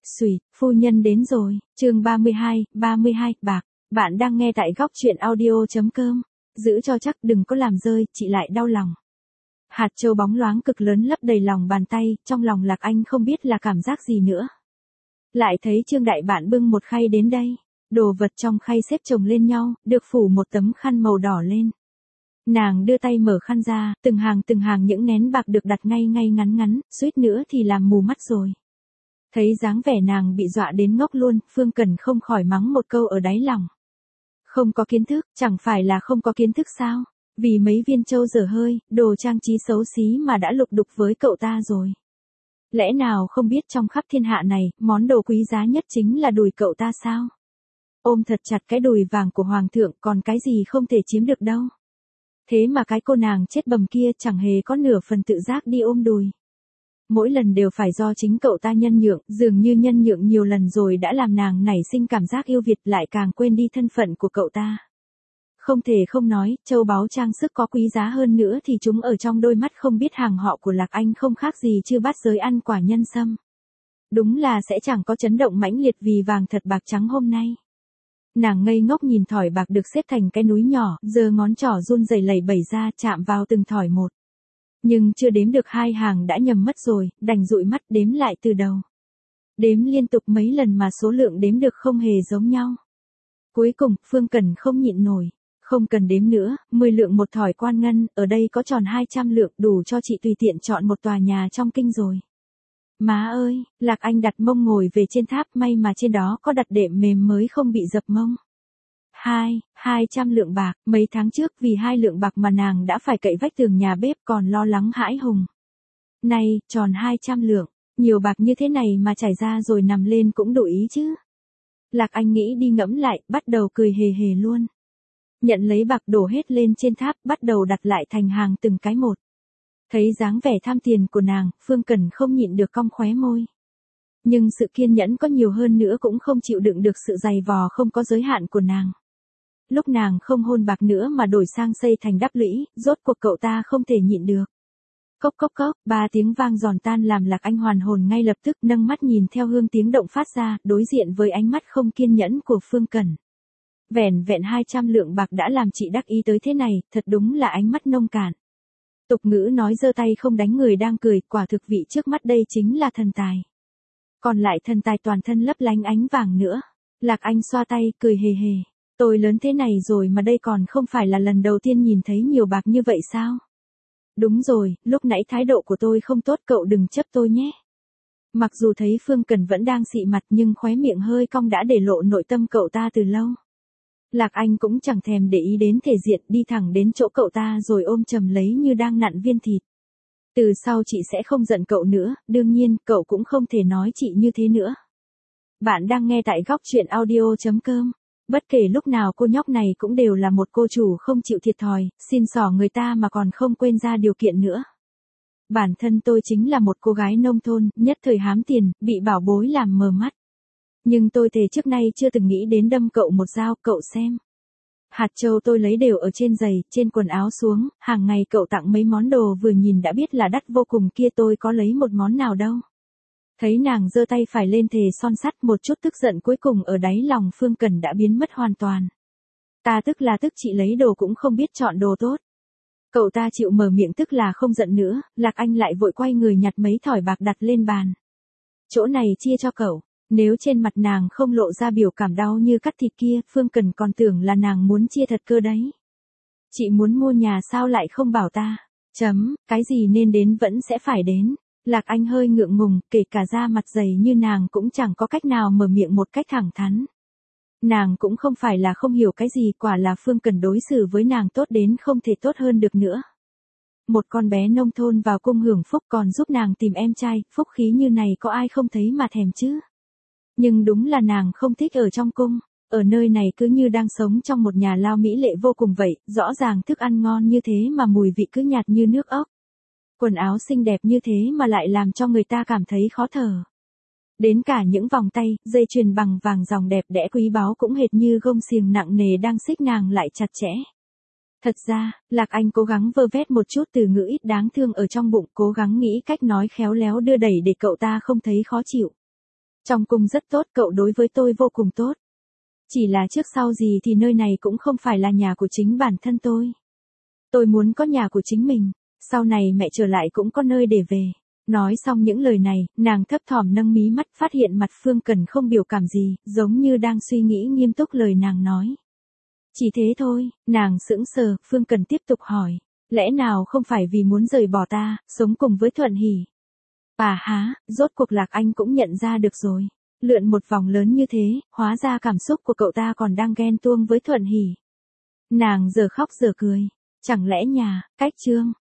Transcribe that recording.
Xùi, phu nhân đến rồi, chương 32, bạc. Bạn đang nghe tại góc chuyện audio.com. Giữ cho chắc đừng có làm rơi, chị lại đau lòng. Hạt châu bóng loáng cực lớn lấp đầy lòng bàn tay, trong lòng Lạc Anh không biết là cảm giác gì nữa. Lại thấy Trương Đại Bạn bưng một khay đến đây. Đồ vật trong khay xếp chồng lên nhau, được phủ một tấm khăn màu đỏ lên. Nàng đưa tay mở khăn ra, từng hàng những nén bạc được đặt ngay ngắn ngắn, suýt nữa thì làm mù mắt rồi. Thấy dáng vẻ nàng bị dọa đến ngốc luôn, Phương Cẩn không khỏi mắng một câu ở đáy lòng. Không có kiến thức, chẳng phải là không có kiến thức sao? Vì mấy viên châu dở hơi, đồ trang trí xấu xí mà đã lục đục với cậu ta rồi. Lẽ nào không biết trong khắp thiên hạ này, món đồ quý giá nhất chính là đùi cậu ta sao? Ôm thật chặt cái đùi vàng của hoàng thượng, còn cái gì không thể chiếm được đâu. Thế mà cái cô nàng chết bầm kia chẳng hề có nửa phần tự giác đi ôm đùi. Mỗi lần đều phải do chính cậu ta nhân nhượng, dường như nhân nhượng nhiều lần rồi đã làm nàng nảy sinh cảm giác yêu Việt, lại càng quên đi thân phận của cậu ta. Không thể không nói, châu báu trang sức có quý giá hơn nữa thì chúng ở trong đôi mắt không biết hàng họ của Lạc Anh không khác gì chư bát giới ăn quả nhân sâm. Đúng là sẽ chẳng có chấn động mãnh liệt vì vàng thật bạc trắng hôm nay. Nàng ngây ngốc nhìn thỏi bạc được xếp thành cái núi nhỏ, giơ ngón trỏ run rẩy lẩy bẩy ra chạm vào từng thỏi một. Nhưng chưa đếm được hai hàng đã nhầm mất rồi, đành dụi mắt đếm lại từ đầu. Đếm liên tục mấy lần mà số lượng đếm được không hề giống nhau. Cuối cùng, Phương Cẩn không nhịn nổi. Không cần đếm nữa, 10 lượng một thỏi quan ngân, ở đây có tròn 200 lượng đủ cho chị tùy tiện chọn một tòa nhà trong kinh rồi. Má ơi, Lạc Anh đặt mông ngồi về trên tháp, may mà trên đó có đặt đệm mềm mới không bị dập mông. 200 lượng bạc, mấy tháng trước vì 2 lượng bạc mà nàng đã phải cậy vách tường nhà bếp còn lo lắng hãi hùng. Nay, tròn 200 lượng, nhiều bạc như thế này mà trải ra rồi nằm lên cũng đủ ý chứ. Lạc Anh nghĩ đi ngẫm lại, bắt đầu cười hề hề luôn. Nhận lấy bạc đổ hết lên trên tháp, bắt đầu đặt lại thành hàng từng cái một. Thấy dáng vẻ tham tiền của nàng, Phương Cẩn không nhịn được cong khóe môi. Nhưng sự kiên nhẫn có nhiều hơn nữa cũng không chịu đựng được sự dày vò không có giới hạn của nàng. Lúc nàng không hôn bạc nữa mà đổi sang xây thành đắp lũy, rốt cuộc cậu ta không thể nhịn được. Cốc cốc cốc, 3 tiếng vang giòn tan làm Lạc Anh hoàn hồn ngay lập tức, nâng mắt nhìn theo hương tiếng động phát ra, đối diện với ánh mắt không kiên nhẫn của Phương Cẩn. Vẻn vẹn 200 lượng bạc đã làm chị đắc ý tới thế này, thật đúng là ánh mắt nông cạn. Tục ngữ nói giơ tay không đánh người đang cười, quả thực vị trước mắt đây chính là thần tài. Còn lại thần tài toàn thân lấp lánh ánh vàng nữa. Lạc Anh xoa tay, cười hề hề. Tôi lớn thế này rồi mà đây còn không phải là lần đầu tiên nhìn thấy nhiều bạc như vậy sao? Đúng rồi, lúc nãy thái độ của tôi không tốt, cậu đừng chấp tôi nhé. Mặc dù thấy Phương Cẩn vẫn đang xị mặt nhưng khóe miệng hơi cong đã để lộ nội tâm cậu ta từ lâu. Lạc Anh cũng chẳng thèm để ý đến thể diện, đi thẳng đến chỗ cậu ta rồi ôm chầm lấy như đang nặn viên thịt. Từ sau chị sẽ không giận cậu nữa, đương nhiên, cậu cũng không thể nói chị như thế nữa. Bạn đang nghe tại góc chuyện audio.com. Bất kể lúc nào cô nhóc này cũng đều là một cô chủ không chịu thiệt thòi, xin xỏ người ta mà còn không quên ra điều kiện nữa. Bản thân tôi chính là một cô gái nông thôn, nhất thời hám tiền, bị bảo bối làm mờ mắt. Nhưng tôi thề trước nay chưa từng nghĩ đến đâm cậu một dao, cậu xem. Hạt châu tôi lấy đều ở trên giày, trên quần áo xuống, hàng ngày cậu tặng mấy món đồ vừa nhìn đã biết là đắt vô cùng kia, tôi có lấy một món nào đâu. Thấy nàng giơ tay phải lên thề son sắt, một chút tức giận cuối cùng ở đáy lòng Phương Cẩn đã biến mất hoàn toàn. Ta tức là tức, chị lấy đồ cũng không biết chọn đồ tốt. Cậu ta chịu mở miệng tức là không giận nữa, Lạc Anh lại vội quay người nhặt mấy thỏi bạc đặt lên bàn. Chỗ này chia cho cậu. Nếu trên mặt nàng không lộ ra biểu cảm đau như cắt thịt kia, Phương Cẩn còn tưởng là nàng muốn chia thật cơ đấy. Chị muốn mua nhà sao lại không bảo ta? Cái gì nên đến vẫn sẽ phải đến. Lạc Anh hơi ngượng ngùng, kể cả da mặt dày như nàng cũng chẳng có cách nào mở miệng một cách thẳng thắn. Nàng cũng không phải là không hiểu cái gì, quả là Phương Cẩn đối xử với nàng tốt đến không thể tốt hơn được nữa. Một con bé nông thôn vào cung hưởng phúc còn giúp nàng tìm em trai, phúc khí như này có ai không thấy mà thèm chứ? Nhưng đúng là nàng không thích ở trong cung, ở nơi này cứ như đang sống trong một nhà lao mỹ lệ vô cùng vậy, rõ ràng thức ăn ngon như thế mà mùi vị cứ nhạt như nước ốc. Quần áo xinh đẹp như thế mà lại làm cho người ta cảm thấy khó thở. Đến cả những vòng tay, dây chuyền bằng vàng dòng đẹp đẽ quý báu cũng hệt như gông xiềng nặng nề đang xích nàng lại chặt chẽ. Thật ra, Lạc Anh cố gắng vơ vét một chút từ ngữ ít đáng thương ở trong bụng, cố gắng nghĩ cách nói khéo léo đưa đẩy để cậu ta không thấy khó chịu. Trong cung rất tốt, cậu đối với tôi vô cùng tốt. Chỉ là trước sau gì thì nơi này cũng không phải là nhà của chính bản thân tôi. Tôi muốn có nhà của chính mình, sau này mẹ trở lại cũng có nơi để về. Nói xong những lời này, nàng thấp thỏm nâng mí mắt, phát hiện mặt Phương Cần không biểu cảm gì, giống như đang suy nghĩ nghiêm túc lời nàng nói. Chỉ thế thôi, nàng sững sờ, Phương Cần tiếp tục hỏi. Lẽ nào không phải vì muốn rời bỏ ta, sống cùng với Thuận Hỷ? À há, rốt cuộc Lạc Anh cũng nhận ra được rồi. Lượn một vòng lớn như thế, hóa ra cảm xúc của cậu ta còn đang ghen tuông với Thuận Hỷ. Nàng giờ khóc giờ cười. Chẳng lẽ nhà, cách Trương,